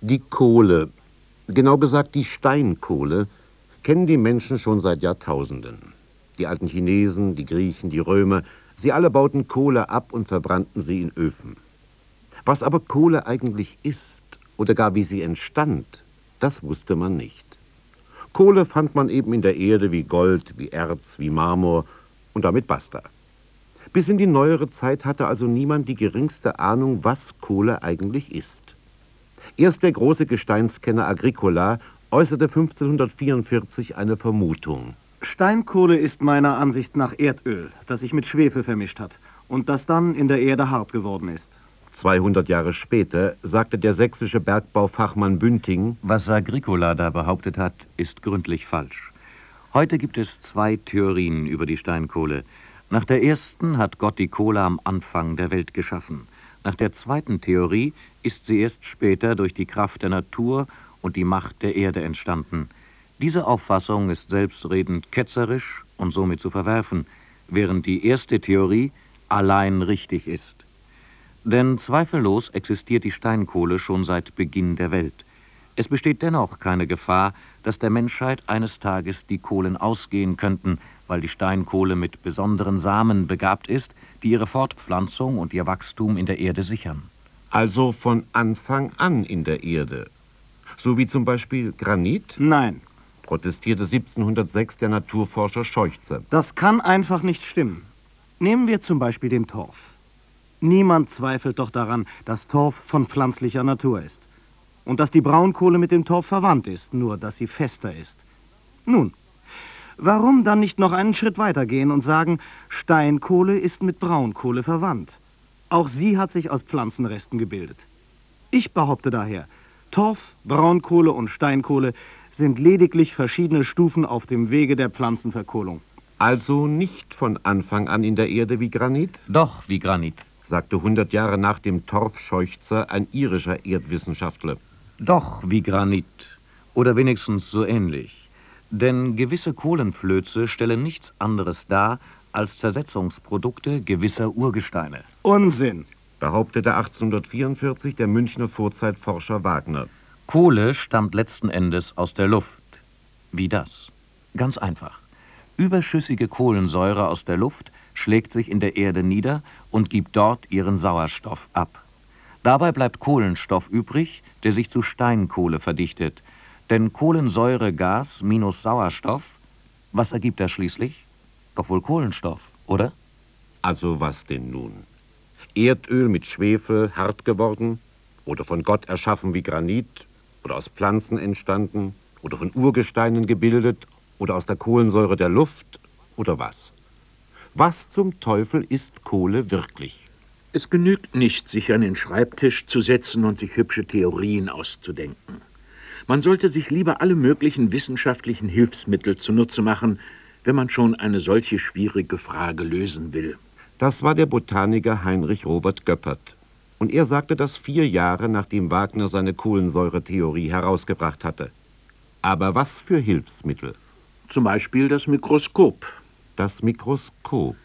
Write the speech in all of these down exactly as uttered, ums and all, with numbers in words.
Die Kohle, genau gesagt die Steinkohle, kennen die Menschen schon seit Jahrtausenden. Die alten Chinesen, die Griechen, die Römer, sie alle bauten Kohle ab und verbrannten sie in Öfen. Was aber Kohle eigentlich ist oder gar wie sie entstand, das wusste man nicht. Kohle fand man eben in der Erde wie Gold, wie Erz, wie Marmor und damit basta. Bis in die neuere Zeit hatte also niemand die geringste Ahnung, was Kohle eigentlich ist. Erst der große Gesteinskenner Agricola äußerte fünfzehnhundertvierundvierzig eine Vermutung. Steinkohle ist meiner Ansicht nach Erdöl, das sich mit Schwefel vermischt hat und das dann in der Erde hart geworden ist. zweihundert Jahre später sagte der sächsische Bergbaufachmann Bünding: Was Agricola da behauptet hat, ist gründlich falsch. Heute gibt es zwei Theorien über die Steinkohle. Nach der ersten hat Gott die Kohle am Anfang der Welt geschaffen. Nach der zweiten Theorie ist sie erst später durch die Kraft der Natur und die Macht der Erde entstanden. Diese Auffassung ist selbstredend ketzerisch und somit zu verwerfen, während die erste Theorie allein richtig ist. Denn zweifellos existiert die Steinkohle schon seit Beginn der Welt. Es besteht dennoch keine Gefahr, dass der Menschheit eines Tages die Kohlen ausgehen könnten, weil die Steinkohle mit besonderen Samen begabt ist, die ihre Fortpflanzung und ihr Wachstum in der Erde sichern. Also von Anfang an in der Erde. So wie zum Beispiel Granit? Nein. Protestierte siebzehnhundertsechs der Naturforscher Scheuchzer. Das kann einfach nicht stimmen. Nehmen wir zum Beispiel den Torf. Niemand zweifelt doch daran, dass Torf von pflanzlicher Natur ist. Und dass die Braunkohle mit dem Torf verwandt ist, nur dass sie fester ist. Nun, warum dann nicht noch einen Schritt weiter gehen und sagen, Steinkohle ist mit Braunkohle verwandt? Auch sie hat sich aus Pflanzenresten gebildet. Ich behaupte daher, Torf, Braunkohle und Steinkohle sind lediglich verschiedene Stufen auf dem Wege der Pflanzenverkohlung. Also nicht von Anfang an in der Erde wie Granit? Doch wie Granit, sagte hundert Jahre nach dem Torfscheuchzer ein irischer Erdwissenschaftler. Doch wie Granit. Oder wenigstens so ähnlich. Denn gewisse Kohlenflöze stellen nichts anderes dar als Zersetzungsprodukte gewisser Urgesteine. Unsinn, behauptete achtzehnhundertvierundvierzig der Münchner Vorzeitforscher Wagner. Kohle stammt letzten Endes aus der Luft. Wie das? Ganz einfach. Überschüssige Kohlensäure aus der Luft schlägt sich in der Erde nieder und gibt dort ihren Sauerstoff ab. Dabei bleibt Kohlenstoff übrig, der sich zu Steinkohle verdichtet. Denn Kohlensäuregas minus Sauerstoff, was ergibt das schließlich? Doch wohl Kohlenstoff, oder? Also was denn nun? Erdöl mit Schwefel, hart geworden? Oder von Gott erschaffen wie Granit? Oder aus Pflanzen entstanden? Oder von Urgesteinen gebildet? Oder aus der Kohlensäure der Luft? Oder was? Was zum Teufel ist Kohle wirklich? Es genügt nicht, sich an den Schreibtisch zu setzen und sich hübsche Theorien auszudenken. Man sollte sich lieber alle möglichen wissenschaftlichen Hilfsmittel zunutze machen, wenn man schon eine solche schwierige Frage lösen will. Das war der Botaniker Heinrich Robert Göppert. Und er sagte das vier Jahre, nachdem Wagner seine Kohlensäuretheorie herausgebracht hatte. Aber was für Hilfsmittel? Zum Beispiel das Mikroskop. Das Mikroskop.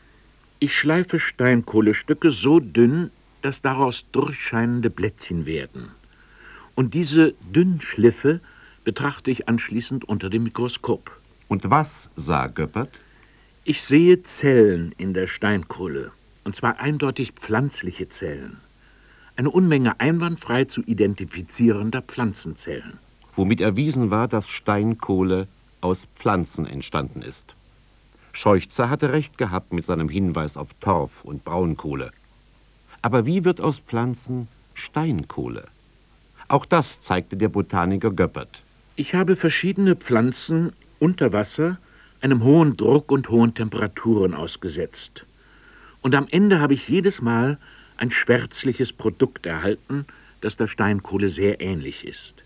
Ich schleife Steinkohlestücke so dünn, dass daraus durchscheinende Blättchen werden. Und diese Dünnschliffe betrachte ich anschließend unter dem Mikroskop. Und was sah Göppert? Ich sehe Zellen in der Steinkohle, und zwar eindeutig pflanzliche Zellen. Eine Unmenge einwandfrei zu identifizierender Pflanzenzellen. Womit erwiesen war, dass Steinkohle aus Pflanzen entstanden ist. Scheuchzer hatte recht gehabt mit seinem Hinweis auf Torf und Braunkohle. Aber wie wird aus Pflanzen Steinkohle? Auch das zeigte der Botaniker Göppert. Ich habe verschiedene Pflanzen unter Wasser einem hohen Druck und hohen Temperaturen ausgesetzt. Und am Ende habe ich jedes Mal ein schwärzliches Produkt erhalten, das der Steinkohle sehr ähnlich ist.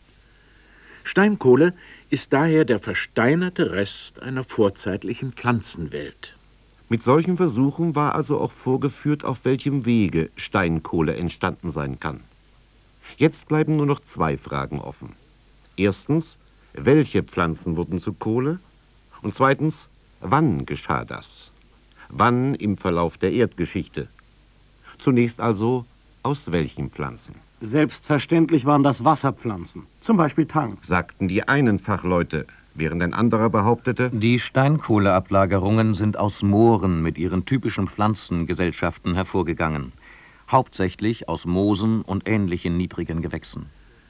Steinkohle ist daher der versteinerte Rest einer vorzeitlichen Pflanzenwelt. Mit solchen Versuchen war also auch vorgeführt, auf welchem Wege Steinkohle entstanden sein kann. Jetzt bleiben nur noch zwei Fragen offen. Erstens, welche Pflanzen wurden zu Kohle? Und zweitens, wann geschah das? Wann im Verlauf der Erdgeschichte? Zunächst also, aus welchen Pflanzen? Selbstverständlich waren das Wasserpflanzen, zum Beispiel Tang. Sagten die einen Fachleute, während ein anderer behauptete, die Steinkohleablagerungen sind aus Mooren mit ihren typischen Pflanzengesellschaften hervorgegangen. Hauptsächlich aus Moosen und ähnlichen niedrigen Gewächsen.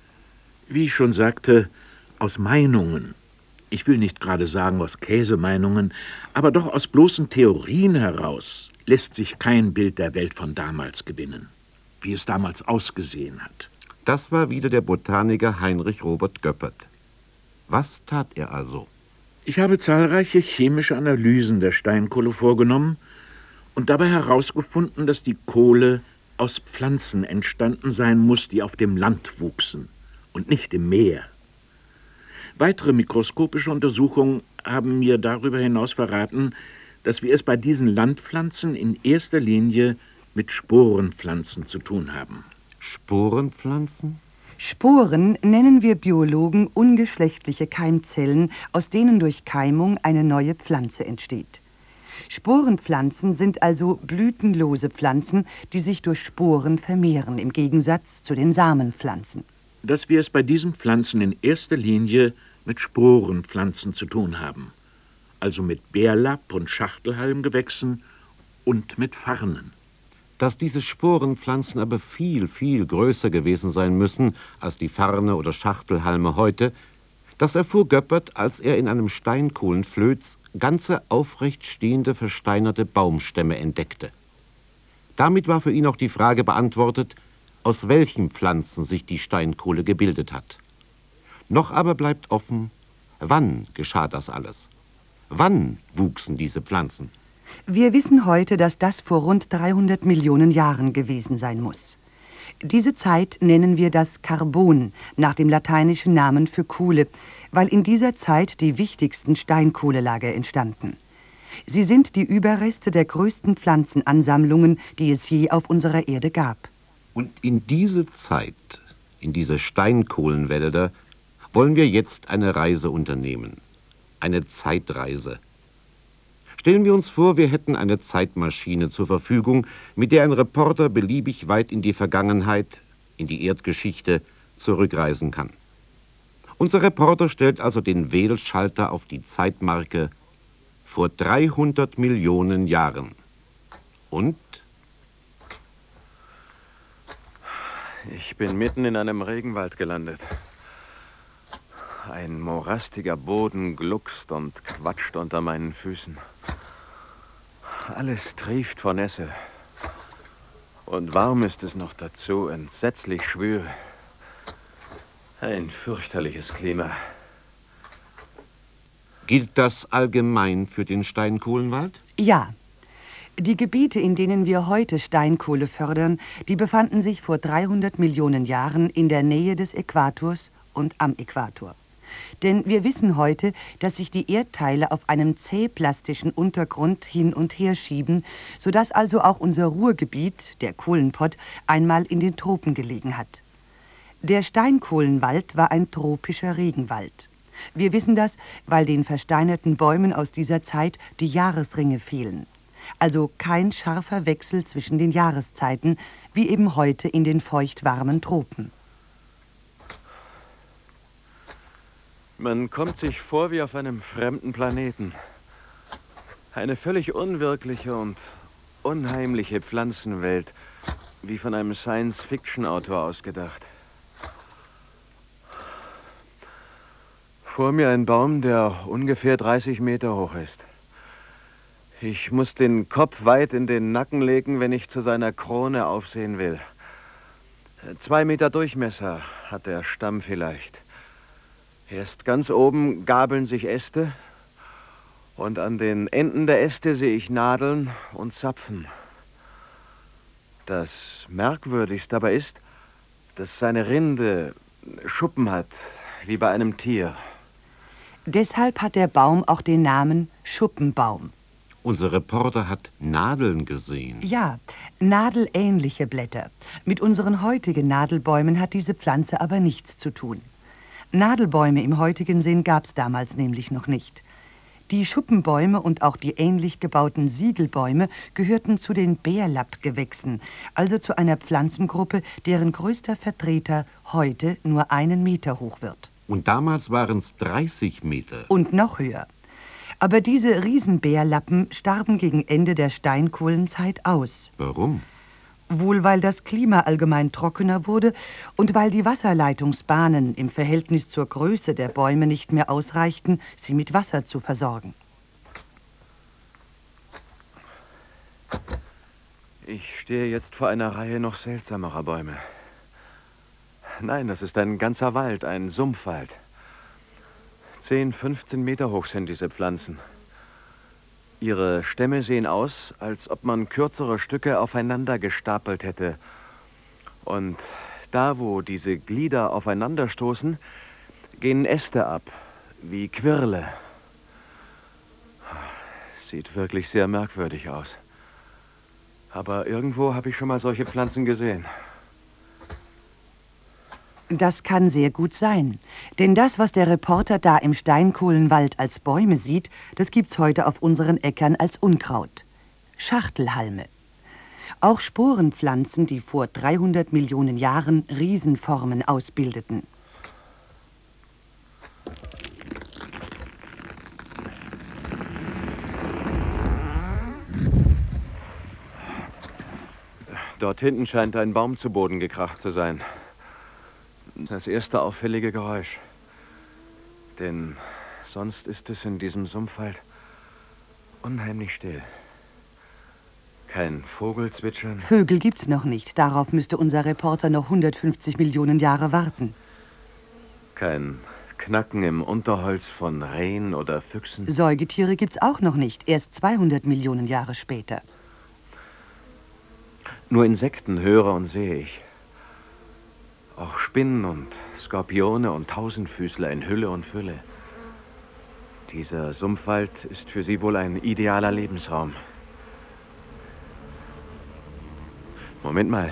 Wie ich schon sagte, aus Meinungen. Ich will nicht gerade sagen aus Käsemeinungen, aber doch aus bloßen Theorien heraus lässt sich kein Bild der Welt von damals gewinnen, wie es damals ausgesehen hat. Das war wieder der Botaniker Heinrich Robert Göppert. Was tat er also? Ich habe zahlreiche chemische Analysen der Steinkohle vorgenommen und dabei herausgefunden, dass die Kohle aus Pflanzen entstanden sein muss, die auf dem Land wuchsen und nicht im Meer. Weitere mikroskopische Untersuchungen haben mir darüber hinaus verraten, dass wir es bei diesen Landpflanzen in erster Linie mit Sporenpflanzen zu tun haben. Sporenpflanzen? Sporen nennen wir Biologen ungeschlechtliche Keimzellen, aus denen durch Keimung eine neue Pflanze entsteht. Sporenpflanzen sind also blütenlose Pflanzen, die sich durch Sporen vermehren, im Gegensatz zu den Samenpflanzen. Dass wir es bei diesen Pflanzen in erster Linie mit Sporenpflanzen zu tun haben, also mit Bärlapp- und Schachtelhalmgewächsen und mit Farnen. Dass diese Sporenpflanzen aber viel, viel größer gewesen sein müssen als die Farne oder Schachtelhalme heute, das erfuhr Göppert, als er in einem Steinkohlenflöz ganze aufrecht stehende, versteinerte Baumstämme entdeckte. Damit war für ihn auch die Frage beantwortet, aus welchen Pflanzen sich die Steinkohle gebildet hat. Noch aber bleibt offen, wann geschah das alles? Wann wuchsen diese Pflanzen? Wir wissen heute, dass das vor rund dreihundert Millionen Jahren gewesen sein muss. Diese Zeit nennen wir das Karbon, nach dem lateinischen Namen für Kohle, weil in dieser Zeit die wichtigsten Steinkohlelager entstanden. Sie sind die Überreste der größten Pflanzenansammlungen, die es je auf unserer Erde gab. Und in diese Zeit, in diese Steinkohlenwälder, wollen wir jetzt eine Reise unternehmen. Eine Zeitreise. Stellen wir uns vor, wir hätten eine Zeitmaschine zur Verfügung, mit der ein Reporter beliebig weit in die Vergangenheit, in die Erdgeschichte, zurückreisen kann. Unser Reporter stellt also den Wählschalter auf die Zeitmarke vor dreihundert Millionen Jahren. Und? Ich bin mitten in einem Regenwald gelandet. Ein morastiger Boden gluckst und quatscht unter meinen Füßen. Alles trieft vor Nässe. Und warm ist es noch dazu, entsetzlich schwül. Ein fürchterliches Klima. Gilt das allgemein für den Steinkohlenwald? Ja. Die Gebiete, in denen wir heute Steinkohle fördern, die befanden sich vor dreihundert Millionen Jahren in der Nähe des Äquators und am Äquator. Denn wir wissen heute, dass sich die Erdteile auf einem zähplastischen Untergrund hin und her schieben, sodass also auch unser Ruhrgebiet, der Kohlenpott, einmal in den Tropen gelegen hat. Der Steinkohlenwald war ein tropischer Regenwald. Wir wissen das, weil den versteinerten Bäumen aus dieser Zeit die Jahresringe fehlen. Also kein scharfer Wechsel zwischen den Jahreszeiten, wie eben heute in den feuchtwarmen Tropen. Man kommt sich vor wie auf einem fremden Planeten. Eine völlig unwirkliche und unheimliche Pflanzenwelt, wie von einem Science-Fiction-Autor ausgedacht. Vor mir ein Baum, der ungefähr dreißig Meter hoch ist. Ich muss den Kopf weit in den Nacken legen, wenn ich zu seiner Krone aufsehen will. Zwei Meter Durchmesser hat der Stamm vielleicht. Erst ganz oben gabeln sich Äste und an den Enden der Äste sehe ich Nadeln und Zapfen. Das Merkwürdigste aber ist, dass seine Rinde Schuppen hat, wie bei einem Tier. Deshalb hat der Baum auch den Namen Schuppenbaum. Unser Reporter hat Nadeln gesehen. Ja, nadelähnliche Blätter. Mit unseren heutigen Nadelbäumen hat diese Pflanze aber nichts zu tun. Nadelbäume im heutigen Sinn gab es damals nämlich noch nicht. Die Schuppenbäume und auch die ähnlich gebauten Siegelbäume gehörten zu den Bärlappgewächsen, also zu einer Pflanzengruppe, deren größter Vertreter heute nur einen Meter hoch wird. Und damals waren es dreißig Meter. Und noch höher. Aber diese Riesenbärlappen starben gegen Ende der Steinkohlenzeit aus. Warum? Wohl weil das Klima allgemein trockener wurde und weil die Wasserleitungsbahnen im Verhältnis zur Größe der Bäume nicht mehr ausreichten, sie mit Wasser zu versorgen. Ich stehe jetzt vor einer Reihe noch seltsamerer Bäume. Nein, das ist ein ganzer Wald, ein Sumpfwald. Zehn, fünfzehn Meter hoch sind diese Pflanzen. Ihre Stämme sehen aus, als ob man kürzere Stücke aufeinander gestapelt hätte. Und da, wo diese Glieder aufeinanderstoßen, gehen Äste ab, wie Quirle. Sieht wirklich sehr merkwürdig aus. Aber irgendwo habe ich schon mal solche Pflanzen gesehen. Das kann sehr gut sein. Denn das, was der Reporter da im Steinkohlenwald als Bäume sieht, das gibt's heute auf unseren Äckern als Unkraut. Schachtelhalme. Auch Sporenpflanzen, die vor dreihundert Millionen Jahren Riesenformen ausbildeten. Dort hinten scheint ein Baum zu Boden gekracht zu sein. Das erste auffällige Geräusch. Denn sonst ist es in diesem Sumpfwald unheimlich still. Kein Vogelzwitschern. Vögel gibt's noch nicht. Darauf müsste unser Reporter noch hundertfünfzig Millionen Jahre warten. Kein Knacken im Unterholz von Rehen oder Füchsen. Säugetiere gibt's auch noch nicht. Erst zweihundert Millionen Jahre später. Nur Insekten höre und sehe ich. Auch Spinnen und Skorpione und Tausendfüßler in Hülle und Fülle. Dieser Sumpfwald ist für sie wohl ein idealer Lebensraum. Moment mal.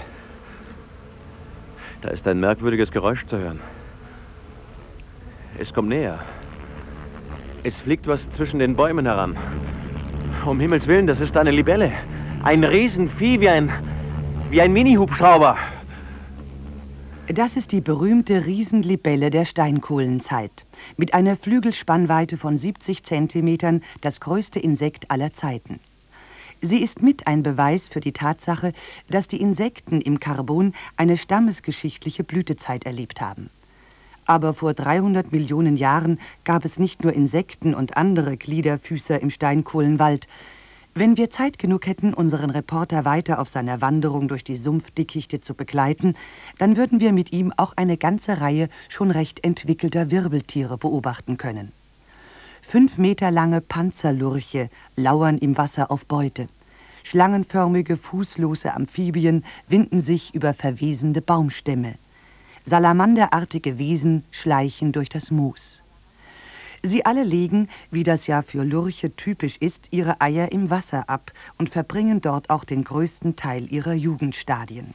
Da ist ein merkwürdiges Geräusch zu hören. Es kommt näher. Es fliegt was zwischen den Bäumen heran. Um Himmels Willen, das ist eine Libelle. Ein Riesenvieh wie ein, wie ein Mini-Hubschrauber. Das ist die berühmte Riesenlibelle der Steinkohlenzeit. Mit einer Flügelspannweite von siebzig Zentimetern das größte Insekt aller Zeiten. Sie ist mit ein Beweis für die Tatsache, dass die Insekten im Karbon eine stammesgeschichtliche Blütezeit erlebt haben. Aber vor dreihundert Millionen Jahren gab es nicht nur Insekten und andere Gliederfüßer im Steinkohlenwald. Wenn wir Zeit genug hätten, unseren Reporter weiter auf seiner Wanderung durch die Sumpfdickichte zu begleiten, dann würden wir mit ihm auch eine ganze Reihe schon recht entwickelter Wirbeltiere beobachten können. Fünf Meter lange Panzerlurche lauern im Wasser auf Beute. Schlangenförmige, fußlose Amphibien winden sich über verwesende Baumstämme. Salamanderartige Wesen schleichen durch das Moos. Sie alle legen, wie das ja für Lurche typisch ist, ihre Eier im Wasser ab und verbringen dort auch den größten Teil ihrer Jugendstadien.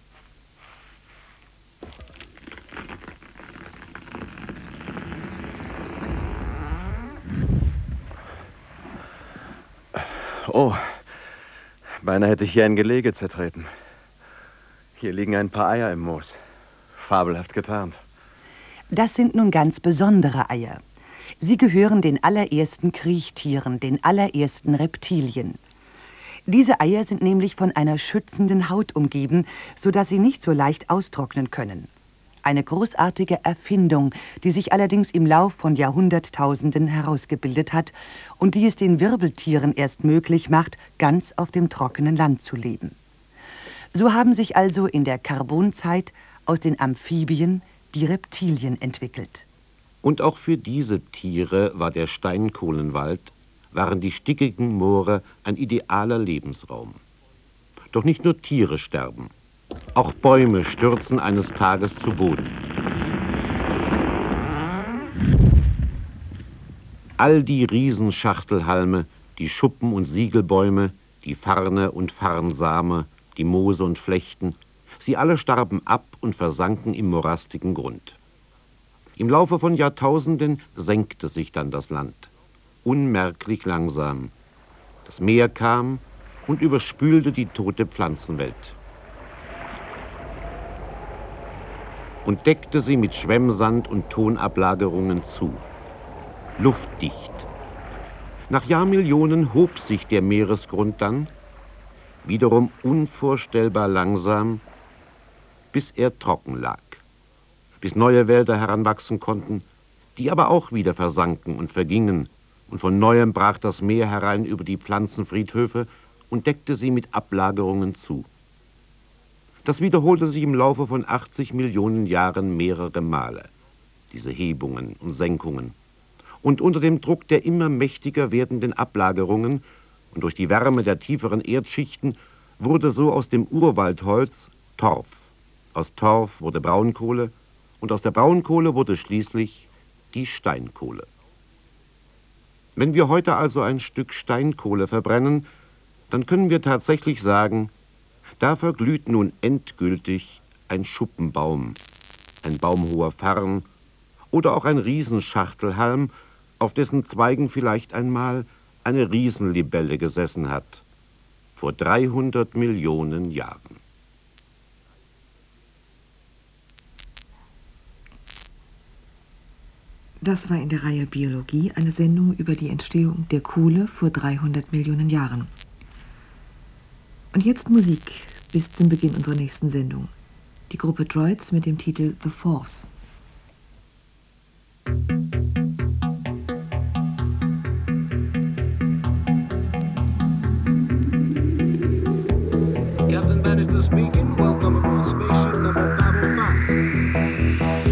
Oh, beinahe hätte ich hier ein Gelege zertreten. Hier liegen ein paar Eier im Moos. Fabelhaft getarnt. Das sind nun ganz besondere Eier. Sie gehören den allerersten Kriechtieren, den allerersten Reptilien. Diese Eier sind nämlich von einer schützenden Haut umgeben, sodass sie nicht so leicht austrocknen können. Eine großartige Erfindung, die sich allerdings im Lauf von Jahrhunderttausenden herausgebildet hat und die es den Wirbeltieren erst möglich macht, ganz auf dem trockenen Land zu leben. So haben sich also in der Karbonzeit aus den Amphibien die Reptilien entwickelt. Und auch für diese Tiere war der Steinkohlenwald, waren die stickigen Moore ein idealer Lebensraum. Doch nicht nur Tiere sterben. Auch Bäume stürzen eines Tages zu Boden. All die Riesenschachtelhalme, die Schuppen- und Siegelbäume, die Farne und Farnsame, die Moose und Flechten, sie alle starben ab und versanken im morastigen Grund. Im Laufe von Jahrtausenden senkte sich dann das Land. unmerklich langsam. Das Meer kam und überspülte die tote Pflanzenwelt und deckte sie mit Schwemmsand und Tonablagerungen zu. Luftdicht. Nach Jahrmillionen hob sich der Meeresgrund dann, wiederum unvorstellbar langsam, bis er trocken lag, bis neue Wälder heranwachsen konnten, die aber auch wieder versanken und vergingen, und von neuem brach das Meer herein über die Pflanzenfriedhöfe und deckte sie mit Ablagerungen zu. Das wiederholte sich im Laufe von achtzig Millionen Jahren mehrere Male, diese Hebungen und Senkungen. Und unter dem Druck der immer mächtiger werdenden Ablagerungen und durch die Wärme der tieferen Erdschichten wurde so aus dem Urwaldholz Torf. Aus Torf wurde Braunkohle und aus der Braunkohle wurde schließlich die Steinkohle. Wenn wir heute also ein Stück Steinkohle verbrennen, dann können wir tatsächlich sagen, da verglüht nun endgültig ein Schuppenbaum, ein baumhoher Farn oder auch ein Riesenschachtelhalm, auf dessen Zweigen vielleicht einmal eine Riesenlibelle gesessen hat, vor dreihundert Millionen Jahren. Das war in der Reihe Biologie eine Sendung über die Entstehung der Kohle vor dreihundert Millionen Jahren. Und jetzt Musik bis zum Beginn unserer nächsten Sendung. Die Gruppe Droids mit dem Titel The Force. Captain Bannister speaking. Welcome aboard spaceship number five oh five.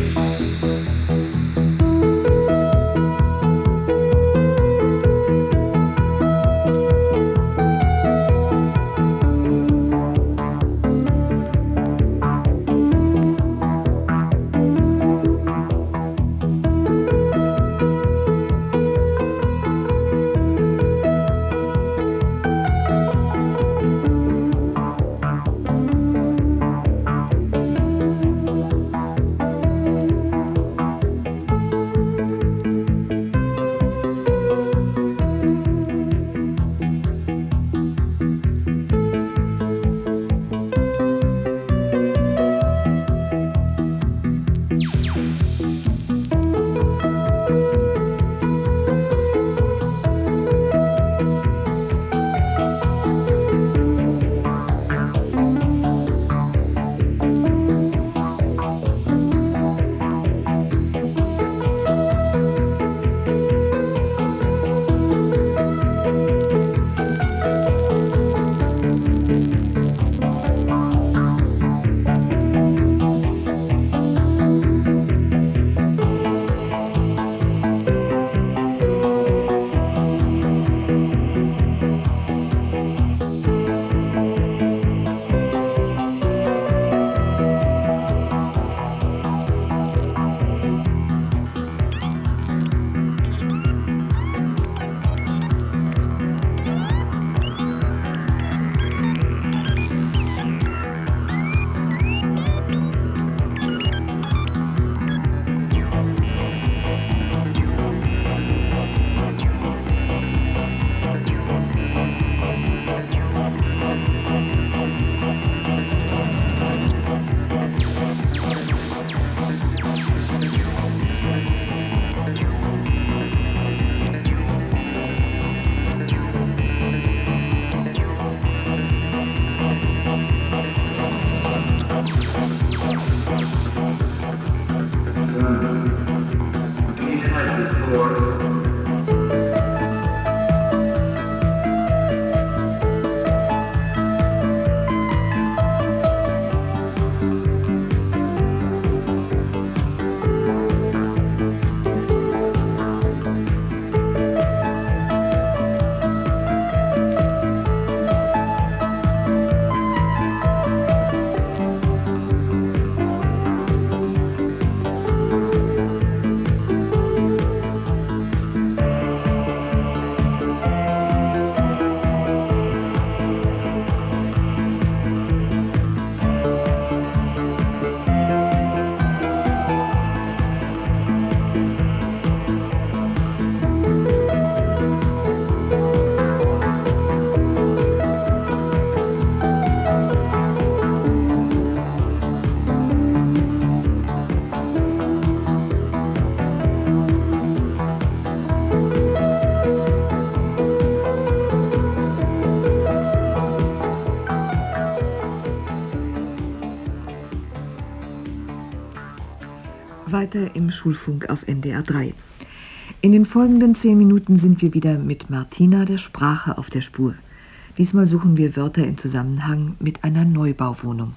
Weiter im Schulfunk auf N D R drei. In den folgenden zehn Minuten sind wir wieder mit Martina der Sprache auf der Spur. Diesmal suchen wir Wörter im Zusammenhang mit einer Neubauwohnung.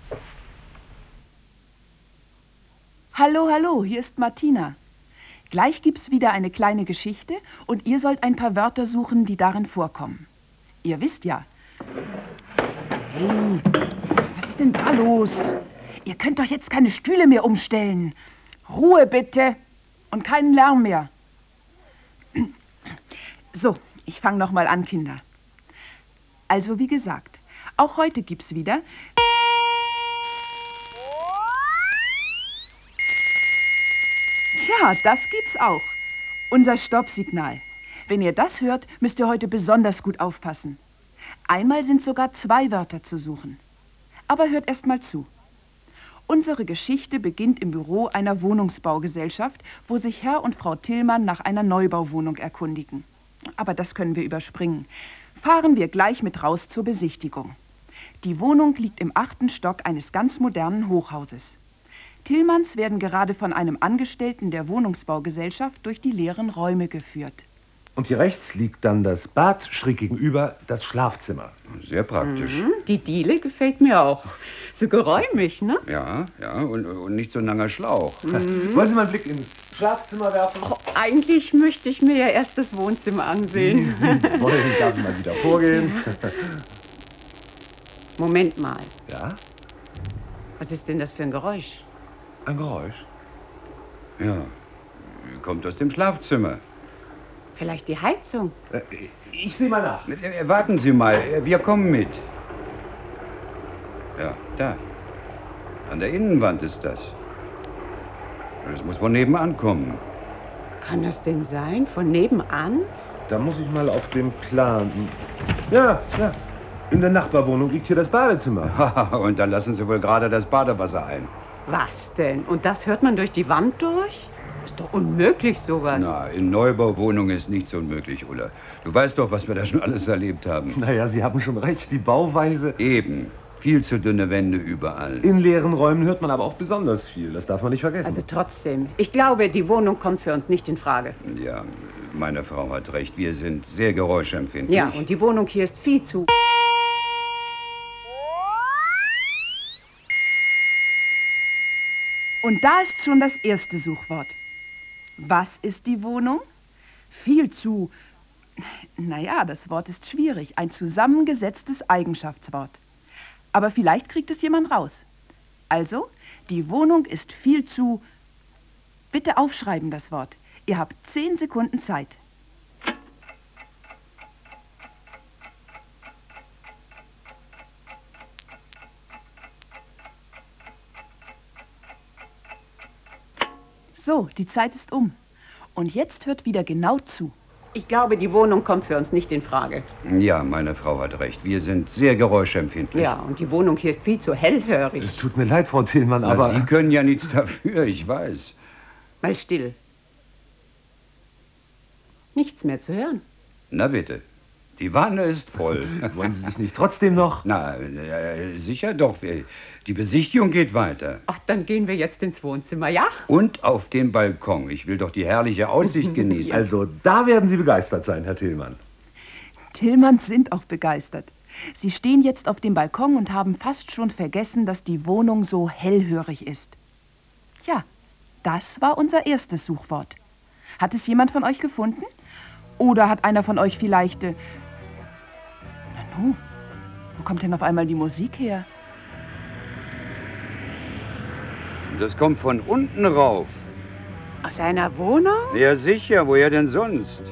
Hallo, hallo, hier ist Martina. Gleich gibt's wieder eine kleine Geschichte und ihr sollt ein paar Wörter suchen, die darin vorkommen. Ihr wisst ja. Hey, was ist denn da los? Ihr könnt doch jetzt keine Stühle mehr umstellen. Ruhe bitte und keinen Lärm mehr. So, ich fange noch mal an, Kinder. Also wie gesagt, auch heute gibt's wieder... Tja, das gibt's auch. Unser Stoppsignal. Wenn ihr das hört, müsst ihr heute besonders gut aufpassen. Einmal sind sogar zwei Wörter zu suchen. Aber hört erst mal zu. Unsere Geschichte beginnt im Büro einer Wohnungsbaugesellschaft, wo sich Herr und Frau Tillmann nach einer Neubauwohnung erkundigen. Aber das können wir überspringen. Fahren wir gleich mit raus zur Besichtigung. Die Wohnung liegt im achten Stock eines ganz modernen Hochhauses. Tillmanns werden gerade von einem Angestellten der Wohnungsbaugesellschaft durch die leeren Räume geführt. Und hier rechts liegt dann das Bad, schräg gegenüber das Schlafzimmer. Sehr praktisch. Mhm, die Diele gefällt mir auch. So geräumig, ne? Ja, ja, und, und nicht so ein langer Schlauch. Mhm. Wollen Sie mal einen Blick ins Schlafzimmer werfen? Oh, eigentlich möchte ich mir ja erst das Wohnzimmer ansehen. Wie Sie wollen, darf ich mal wieder vorgehen. Moment mal. Ja? Was ist denn das für ein Geräusch? Ein Geräusch? Ja, kommt aus dem Schlafzimmer. Vielleicht die Heizung? Äh, ich sehe mal nach. Äh, warten Sie mal, wir kommen mit. Ja, da. An der Innenwand ist das. Das muss von nebenan kommen. Kann das denn sein? Von nebenan? Da muss ich mal auf den Plan. Ja, ja. In der Nachbarwohnung liegt hier das Badezimmer. Und dann lassen Sie wohl gerade das Badewasser ein. Was denn? Und das hört man durch die Wand durch? Ist doch unmöglich, sowas. Na, in Neubauwohnungen ist nichts unmöglich, Ulla. Du weißt doch, was wir da schon alles erlebt haben. Naja, Sie haben schon recht. Die Bauweise... Eben. Viel zu dünne Wände überall. In leeren Räumen hört man aber auch besonders viel. Das darf man nicht vergessen. Also trotzdem. Ich glaube, die Wohnung kommt für uns nicht in Frage. Ja, meine Frau hat recht. Wir sind sehr geräuschempfindlich. Ja, und die Wohnung hier ist viel zu... Und da ist schon das erste Suchwort. Was ist die Wohnung? Viel zu... Naja, das Wort ist schwierig. Ein zusammengesetztes Eigenschaftswort. Aber vielleicht kriegt es jemand raus. Also, die Wohnung ist viel zu... Bitte aufschreiben das Wort. Ihr habt zehn Sekunden Zeit. So, die Zeit ist um. Und jetzt hört wieder genau zu. Ich glaube, die Wohnung kommt für uns nicht in Frage. Ja, meine Frau hat recht. Wir sind sehr geräuschempfindlich. Ja, und die Wohnung hier ist viel zu hellhörig. Es tut mir leid, Frau Tillmann, aber... Na, Sie können ja nichts dafür, ich weiß. Mal still. Nichts mehr zu hören. Na bitte. Die Wanne ist voll. Wollen Sie sich nicht trotzdem noch? Na, äh, sicher doch. Die Besichtigung geht weiter. Ach, dann gehen wir jetzt ins Wohnzimmer, ja? Und auf den Balkon. Ich will doch die herrliche Aussicht genießen. Also, da werden Sie begeistert sein, Herr Tillmann. Tillmanns sind auch begeistert. Sie stehen jetzt auf dem Balkon und haben fast schon vergessen, dass die Wohnung so hellhörig ist. Ja, das war unser erstes Suchwort. Hat es jemand von euch gefunden? Oder hat einer von euch vielleicht... Äh Nanu, wo kommt denn auf einmal die Musik her? Das kommt von unten rauf. Aus einer Wohnung? Ja, sicher. Woher denn sonst?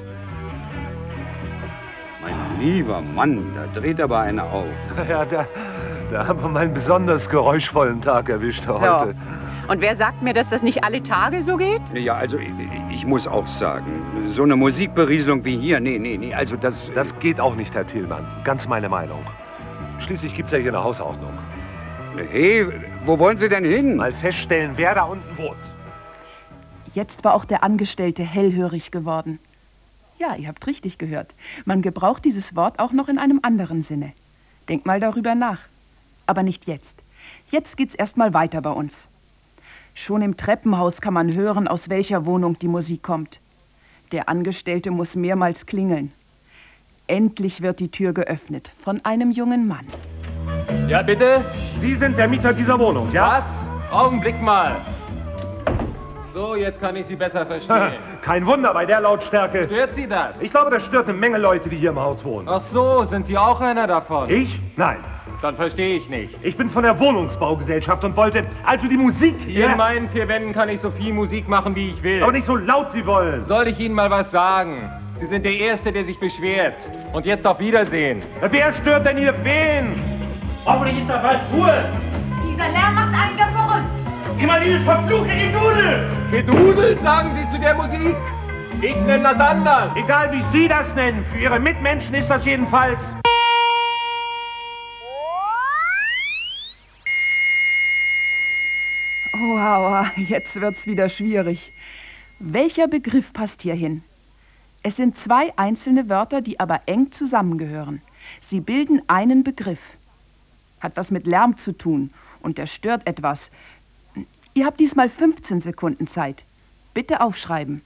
Mein lieber Mann, da dreht aber einer auf. Ja, da, da haben wir mal einen besonders geräuschvollen Tag erwischt heute. So. Und wer sagt mir, dass das nicht alle Tage so geht? Ja, also ich, ich muss auch sagen, so eine Musikberieselung wie hier, nee, nee, nee, also das... Das geht auch nicht, Herr Tillmann. Ganz meine Meinung. Schließlich gibt's ja hier eine Hausordnung. Hey, wo wollen Sie denn hin? Mal feststellen, wer da unten wohnt. Jetzt war auch der Angestellte hellhörig geworden. Ja, ihr habt richtig gehört. Man gebraucht dieses Wort auch noch in einem anderen Sinne. Denkt mal darüber nach. Aber nicht jetzt. Jetzt geht's erst mal weiter bei uns. Schon im Treppenhaus kann man hören, aus welcher Wohnung die Musik kommt. Der Angestellte muss mehrmals klingeln. Endlich wird die Tür geöffnet von einem jungen Mann. Ja, bitte? Sie sind der Mieter dieser Wohnung, ja? Was? Augenblick mal. So, jetzt kann ich Sie besser verstehen. Kein Wunder bei der Lautstärke. Stört Sie das? Ich glaube, das stört eine Menge Leute, die hier im Haus wohnen. Ach so, sind Sie auch einer davon? Ich? Nein. Dann verstehe ich nicht. Ich bin von der Wohnungsbaugesellschaft und wollte also die Musik hier... In meinen vier Wänden kann ich so viel Musik machen, wie ich will. Aber nicht so laut Sie wollen. Soll ich Ihnen mal was sagen? Sie sind der Erste, der sich beschwert. Und jetzt auf Wiedersehen. Wer stört denn hier wen? Hoffentlich ist da bald Ruhe. Dieser Lärm macht einen ja verrückt. Immer dieses verfluchte Gedudel. Gedudelt, sagen Sie zu der Musik? Ich nenne das anders. Egal, wie Sie das nennen. Für Ihre Mitmenschen ist das jedenfalls... Oh, aua, jetzt wird's wieder schwierig. Welcher Begriff passt hier hin? Es sind zwei einzelne Wörter, die aber eng zusammengehören. Sie bilden einen Begriff. Hat was mit Lärm zu tun und der stört etwas. Ihr habt diesmal fünfzehn Sekunden Zeit. Bitte aufschreiben.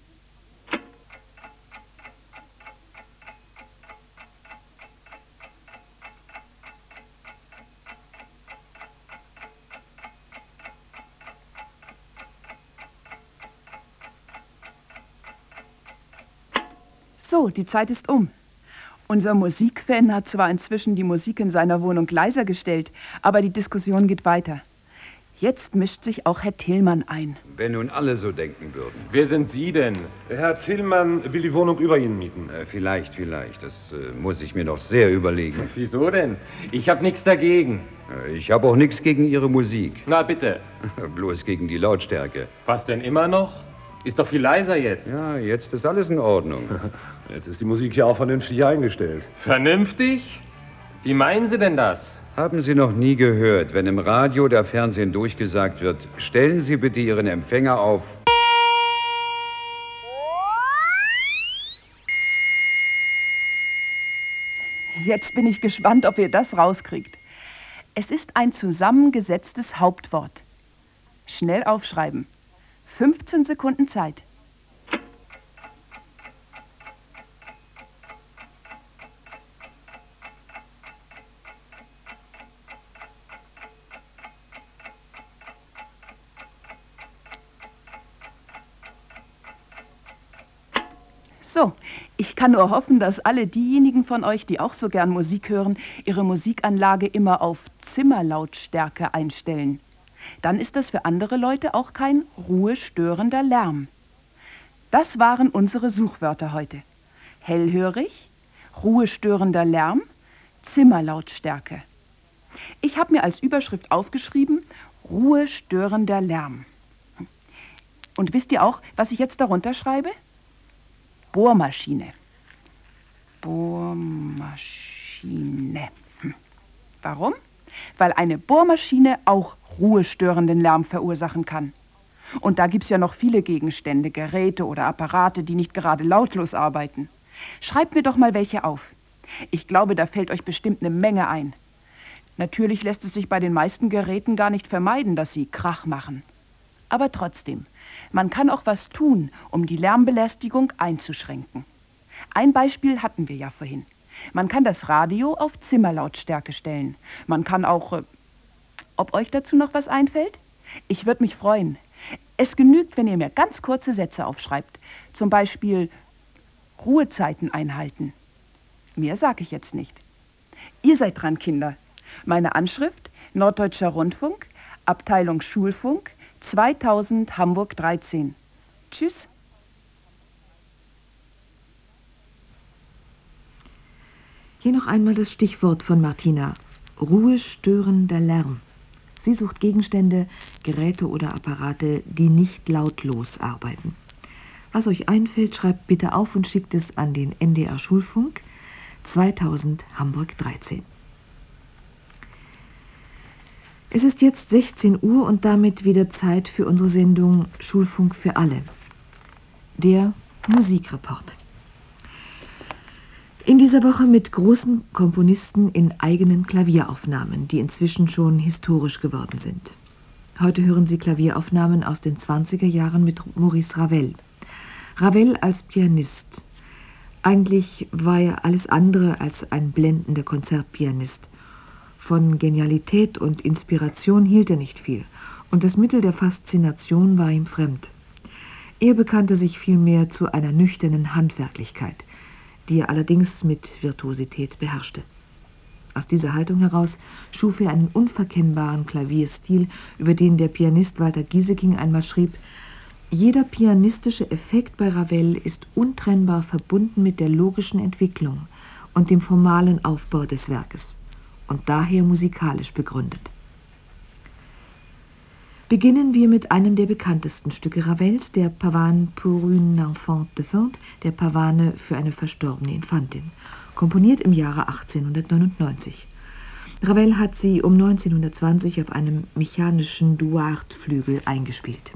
So, die Zeit ist um. Unser Musikfan hat zwar inzwischen die Musik in seiner Wohnung leiser gestellt, aber die Diskussion geht weiter. Jetzt mischt sich auch Herr Tillmann ein. Wenn nun alle so denken würden. Wer sind Sie denn? Herr Tillmann will die Wohnung über Ihnen mieten. Äh, vielleicht, vielleicht. Das äh, muss ich mir noch sehr überlegen. Wieso denn? Ich habe nichts dagegen. Äh, ich habe auch nichts gegen Ihre Musik. Na bitte. Bloß gegen die Lautstärke. Was denn immer noch? Ist doch viel leiser jetzt. Ja, jetzt ist alles in Ordnung. Jetzt ist die Musik ja auch vernünftig eingestellt. Vernünftig? Wie meinen Sie denn das? Haben Sie noch nie gehört, wenn im Radio oder Fernsehen durchgesagt wird, stellen Sie bitte Ihren Empfänger auf... Jetzt bin ich gespannt, ob ihr das rauskriegt. Es ist ein zusammengesetztes Hauptwort. Schnell aufschreiben. fünfzehn Sekunden Zeit. So, ich kann nur hoffen, dass alle diejenigen von euch, die auch so gern Musik hören, ihre Musikanlage immer auf Zimmerlautstärke einstellen. Dann ist das für andere Leute auch kein ruhestörender Lärm. Das waren unsere Suchwörter heute. Hellhörig, ruhestörender Lärm, Zimmerlautstärke. Ich habe mir als Überschrift aufgeschrieben, ruhestörender Lärm. Und wisst ihr auch, was ich jetzt darunter schreibe? Bohrmaschine. Bohrmaschine. Hm. Warum? Weil eine Bohrmaschine auch ruhestörenden Lärm verursachen kann. Und da gibt's ja noch viele Gegenstände, Geräte oder Apparate, die nicht gerade lautlos arbeiten. Schreibt mir doch mal welche auf. Ich glaube, da fällt euch bestimmt eine Menge ein. Natürlich lässt es sich bei den meisten Geräten gar nicht vermeiden, dass sie Krach machen. Aber trotzdem, man kann auch was tun, um die Lärmbelästigung einzuschränken. Ein Beispiel hatten wir ja vorhin. Man kann das Radio auf Zimmerlautstärke stellen. Man kann auch... Äh, ob euch dazu noch was einfällt? Ich würde mich freuen. Es genügt, wenn ihr mir ganz kurze Sätze aufschreibt. Zum Beispiel Ruhezeiten einhalten. Mehr sage ich jetzt nicht. Ihr seid dran, Kinder. Meine Anschrift, Norddeutscher Rundfunk, Abteilung Schulfunk, zweitausend Hamburg dreizehn. Tschüss. Hier noch einmal das Stichwort von Martina. Ruhestörender Lärm. Sie sucht Gegenstände, Geräte oder Apparate, die nicht lautlos arbeiten. Was euch einfällt, schreibt bitte auf und schickt es an den N D R Schulfunk, zweitausend Hamburg dreizehn. Es ist jetzt sechzehn Uhr und damit wieder Zeit für unsere Sendung Schulfunk für alle. Der Musikreport. In dieser Woche mit großen Komponisten in eigenen Klavieraufnahmen, die inzwischen schon historisch geworden sind. Heute hören Sie Klavieraufnahmen aus den zwanziger Jahren mit Maurice Ravel. Ravel als Pianist. Eigentlich war er alles andere als ein blendender Konzertpianist. Von Genialität und Inspiration hielt er nicht viel, und das Mittel der Faszination war ihm fremd. Er bekannte sich vielmehr zu einer nüchternen Handwerklichkeit, die er allerdings mit Virtuosität beherrschte. Aus dieser Haltung heraus schuf er einen unverkennbaren Klavierstil, über den der Pianist Walter Gieseking einmal schrieb: Jeder pianistische Effekt bei Ravel ist untrennbar verbunden mit der logischen Entwicklung und dem formalen Aufbau des Werkes und daher musikalisch begründet. Beginnen wir mit einem der bekanntesten Stücke Ravels, der Pavane pour une enfant défunte, der Pavane für eine verstorbene Infantin, komponiert im Jahre achtzehnhundertneunundneunzig. Ravel hat sie um neunzehnhundertzwanzig auf einem mechanischen Duart-Flügel eingespielt.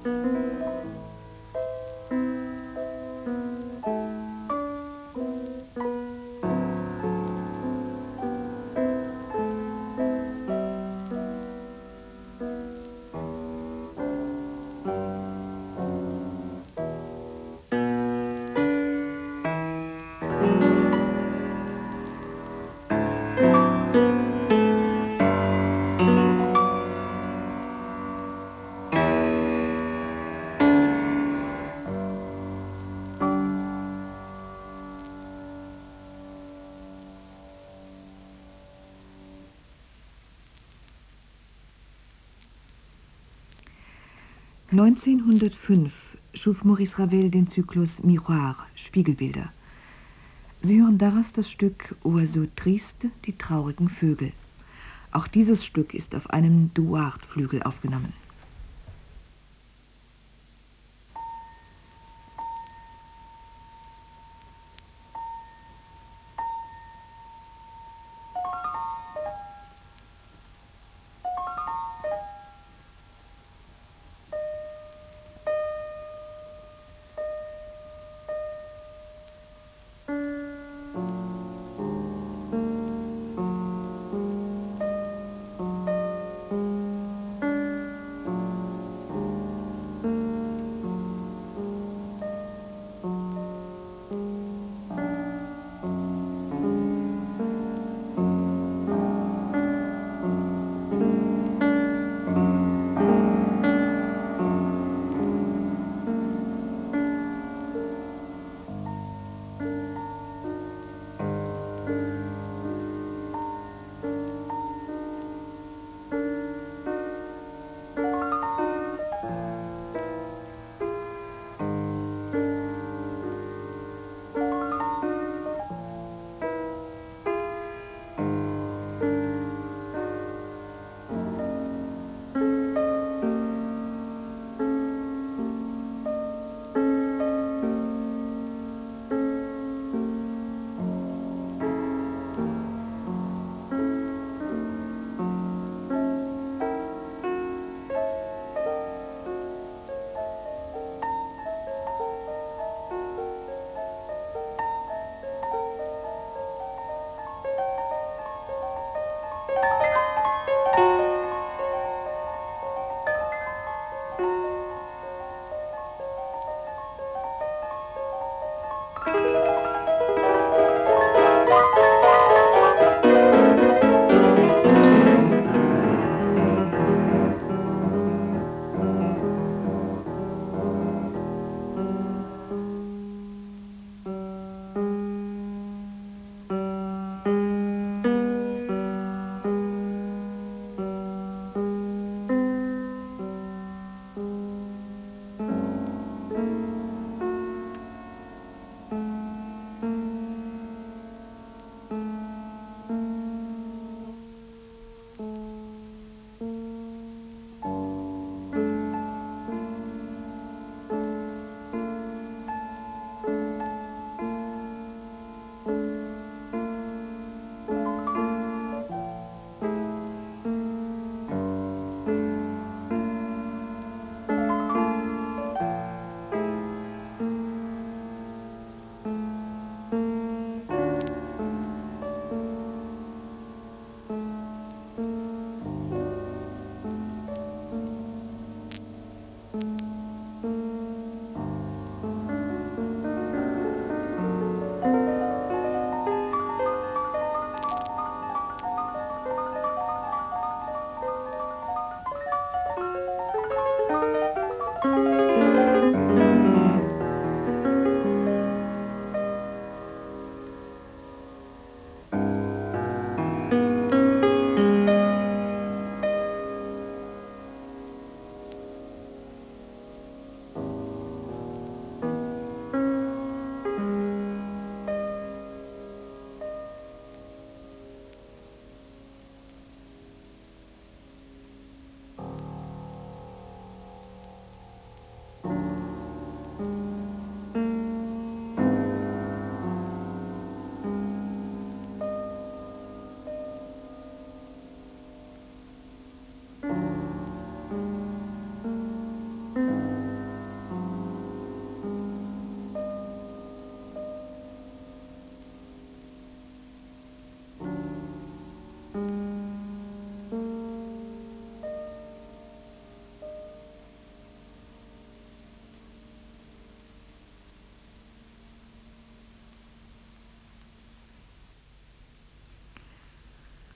neunzehnhundertfünf schuf Maurice Ravel den Zyklus Miroir, Spiegelbilder. Sie hören daraus das Stück Oiseau triste, die traurigen Vögel. Auch dieses Stück ist auf einem Duard-Flügel aufgenommen.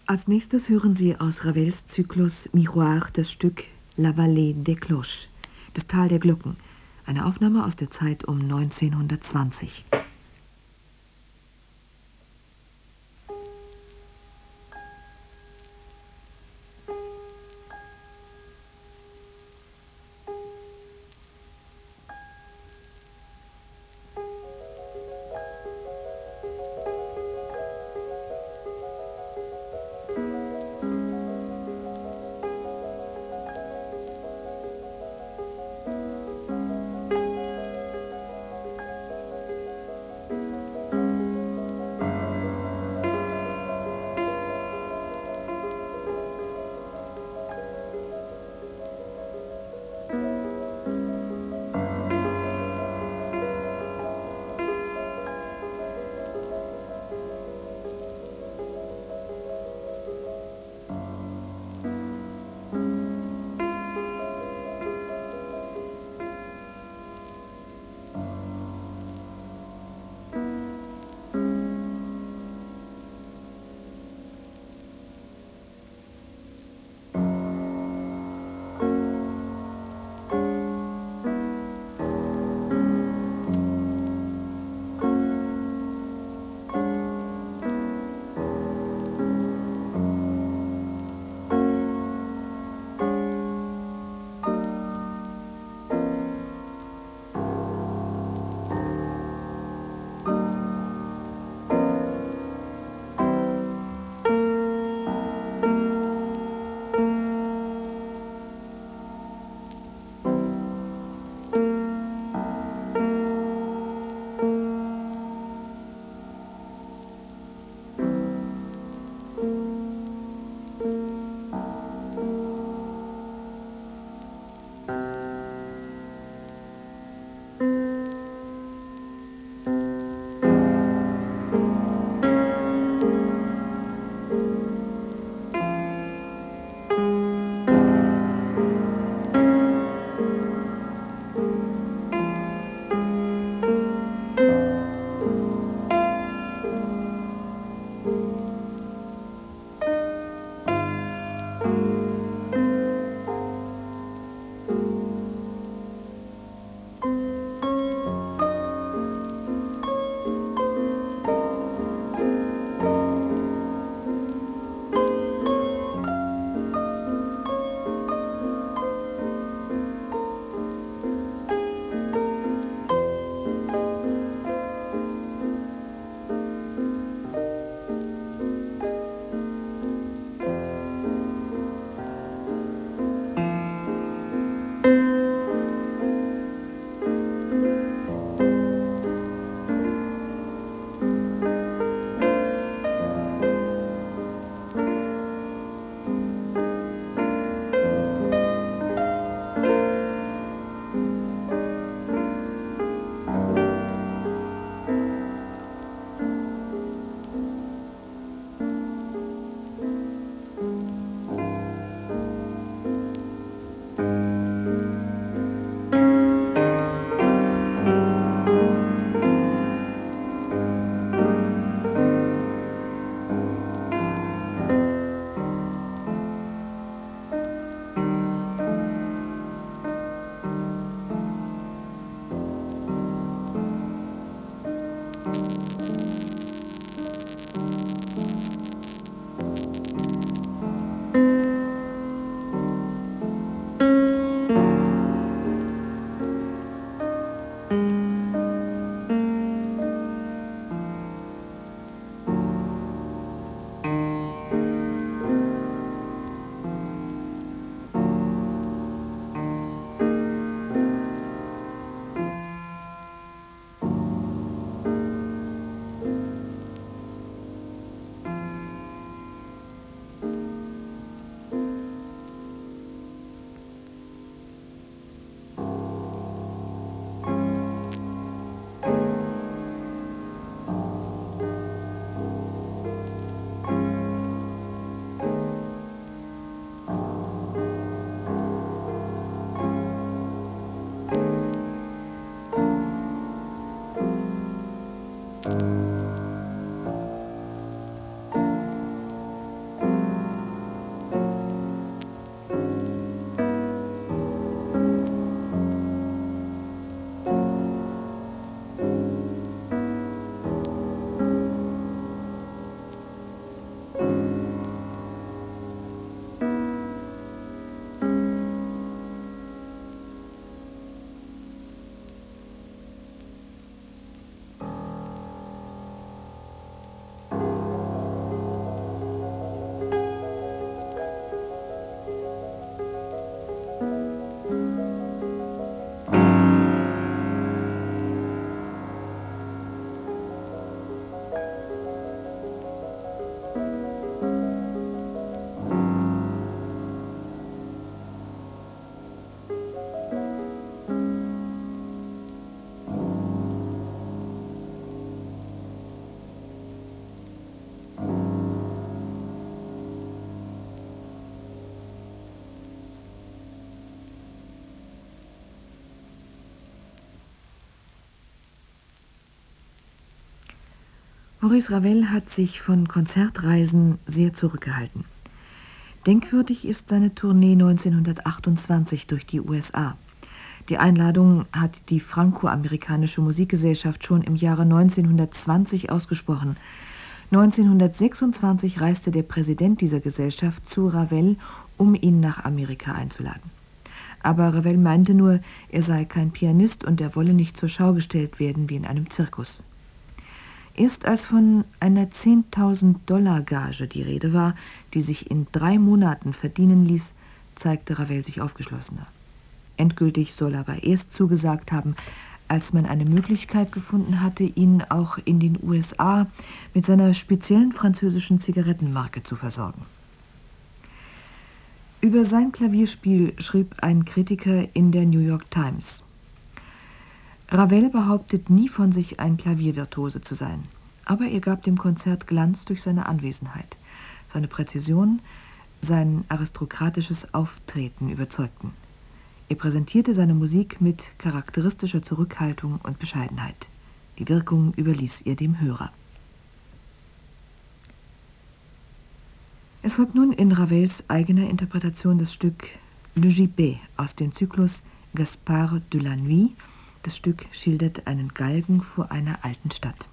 Als nächstes hören Sie aus Ravels Zyklus Miroir das Stück La Vallée des Cloches, das Tal der Glocken, eine Aufnahme aus der Zeit um neunzehnhundertzwanzig. Maurice Ravel hat sich von Konzertreisen sehr zurückgehalten. Denkwürdig ist seine Tournee neunzehnhundertachtundzwanzig durch die U S A. Die Einladung hat die Franco-Amerikanische Musikgesellschaft schon im Jahre neunzehnhundertzwanzig ausgesprochen. neunzehnhundertsechsundzwanzig reiste der Präsident dieser Gesellschaft zu Ravel, um ihn nach Amerika einzuladen. Aber Ravel meinte nur, er sei kein Pianist und er wolle nicht zur Schau gestellt werden wie in einem Zirkus. Erst als von einer zehntausend Dollar Gage die Rede war, die sich in drei Monaten verdienen ließ, zeigte Ravel sich aufgeschlossener. Endgültig soll er aber erst zugesagt haben, als man eine Möglichkeit gefunden hatte, ihn auch in den U S A mit seiner speziellen französischen Zigarettenmarke zu versorgen. Über sein Klavierspiel schrieb ein Kritiker in der New York Times: Ravel behauptet nie von sich, ein Klaviervirtuose zu sein, aber er gab dem Konzert Glanz durch seine Anwesenheit. Seine Präzision, sein aristokratisches Auftreten überzeugten. Er präsentierte seine Musik mit charakteristischer Zurückhaltung und Bescheidenheit. Die Wirkung überließ er dem Hörer. Es folgt nun in Ravels eigener Interpretation das Stück Le Gibet aus dem Zyklus Gaspard de la Nuit. Das Stück schildert einen Galgen vor einer alten Stadt.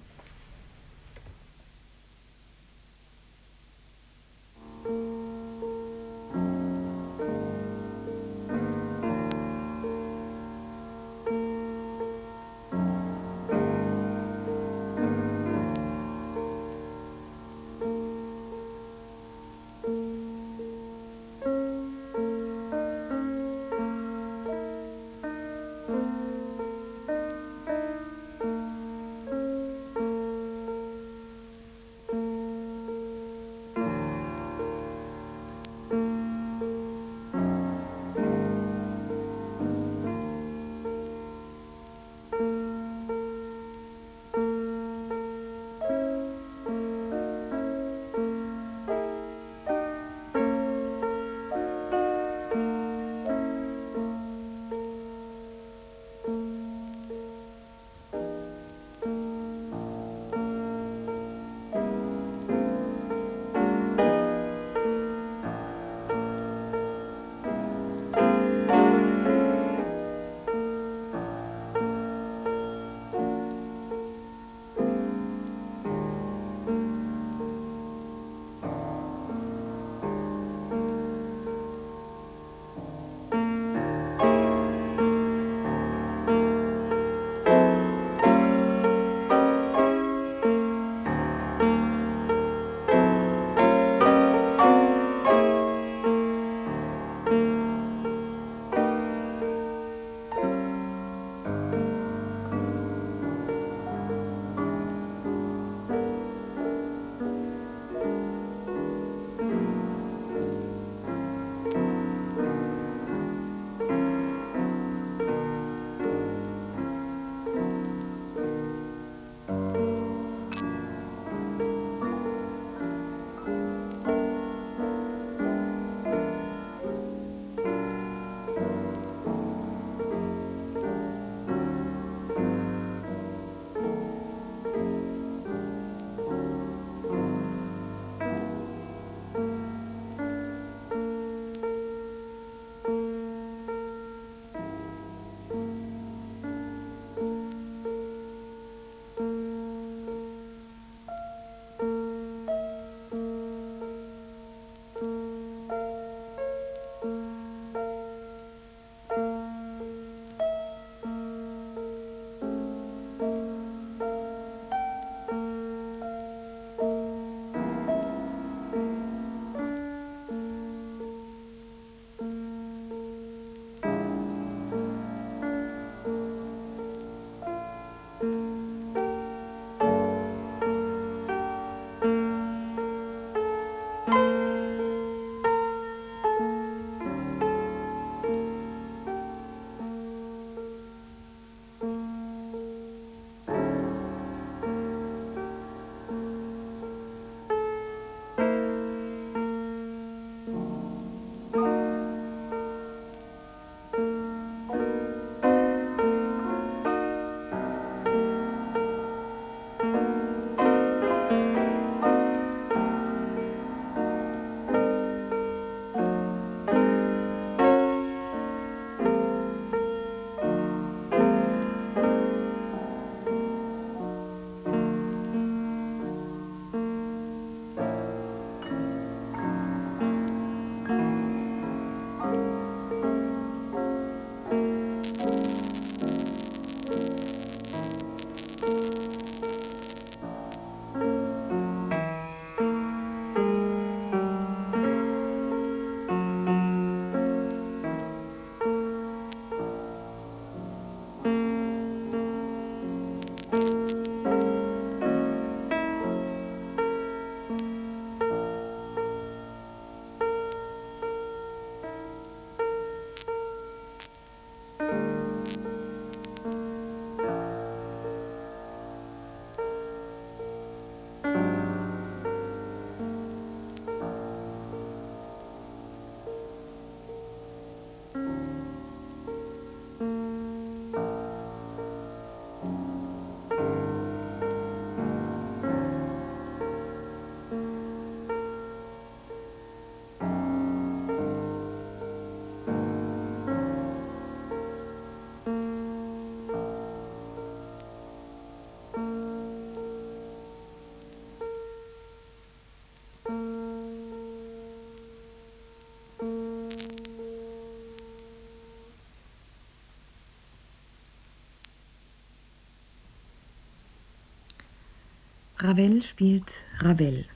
Ravel spielt Ravel.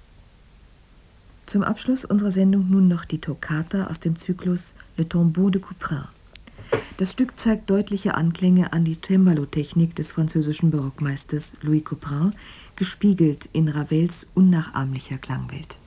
Zum Abschluss unserer Sendung nun noch die Toccata aus dem Zyklus Le Tombeau de Couperin. Das Stück zeigt deutliche Anklänge an die Cembalo-Technik des französischen Barockmeisters Louis Couperin, gespiegelt in Ravels unnachahmlicher Klangwelt.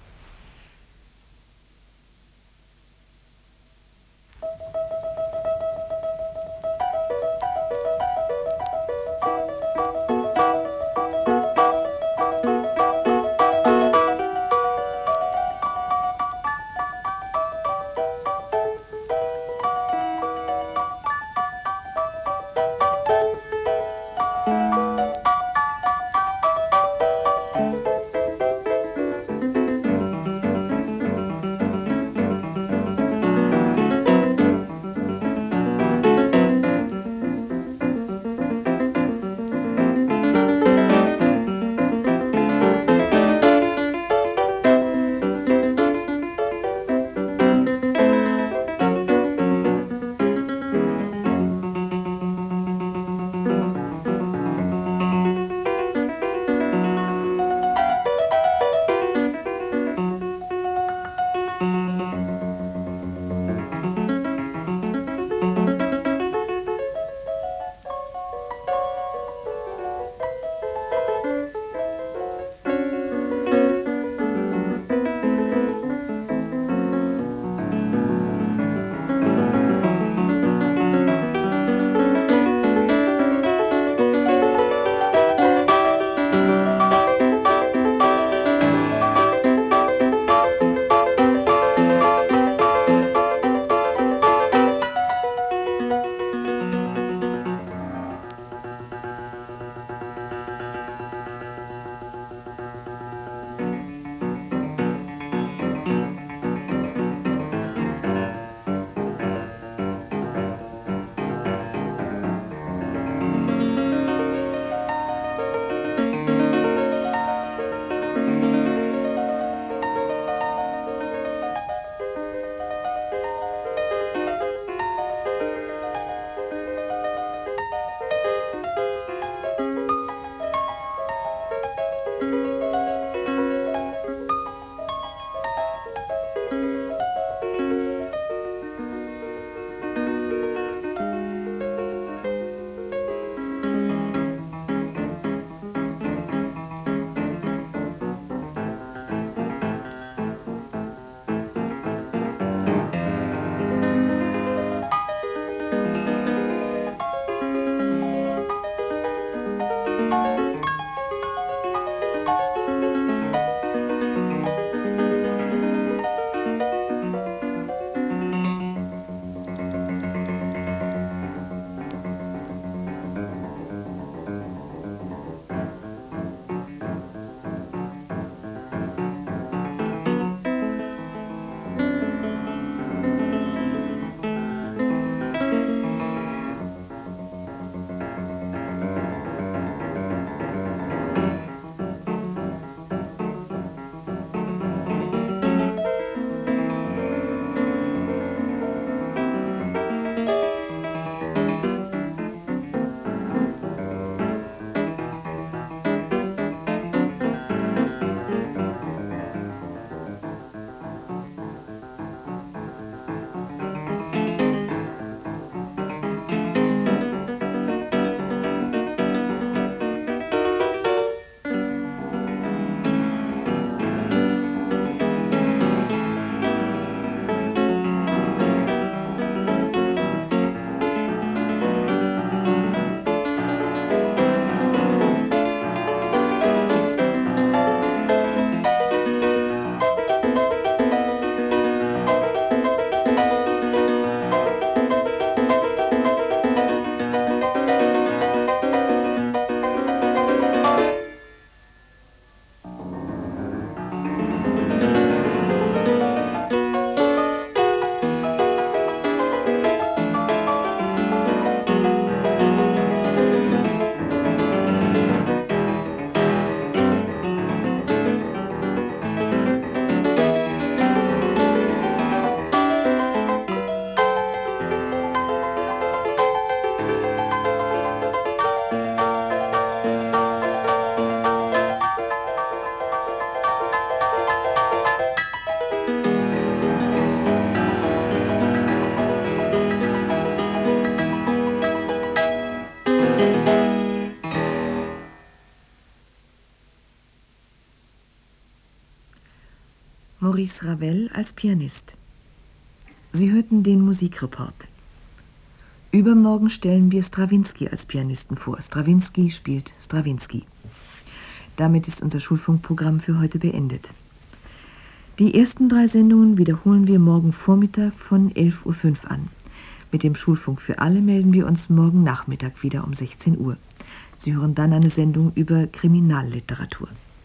Maurice Ravel als Pianist. Sie hörten den Musikreport. Übermorgen stellen wir Strawinsky als Pianisten vor. Strawinsky spielt Strawinsky. Damit ist unser Schulfunkprogramm für heute beendet. Die ersten drei Sendungen wiederholen wir morgen Vormittag von elf Uhr fünf an. Mit dem Schulfunk für alle melden wir uns morgen Nachmittag wieder um sechzehn Uhr. Sie hören dann eine Sendung über Kriminalliteratur.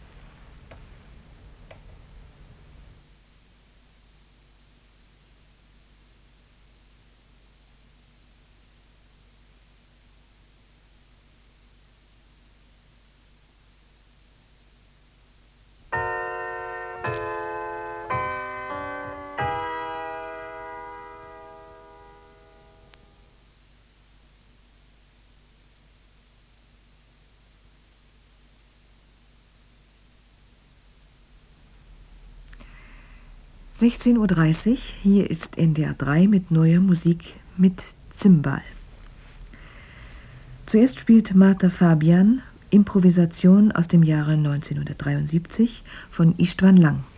sechzehn Uhr dreißig, hier ist N D R drei mit neuer Musik mit Zimbal. Zuerst spielt Martha Fabian Improvisation aus dem Jahre neunzehnhundertdreiundsiebzig von Istvan Lang.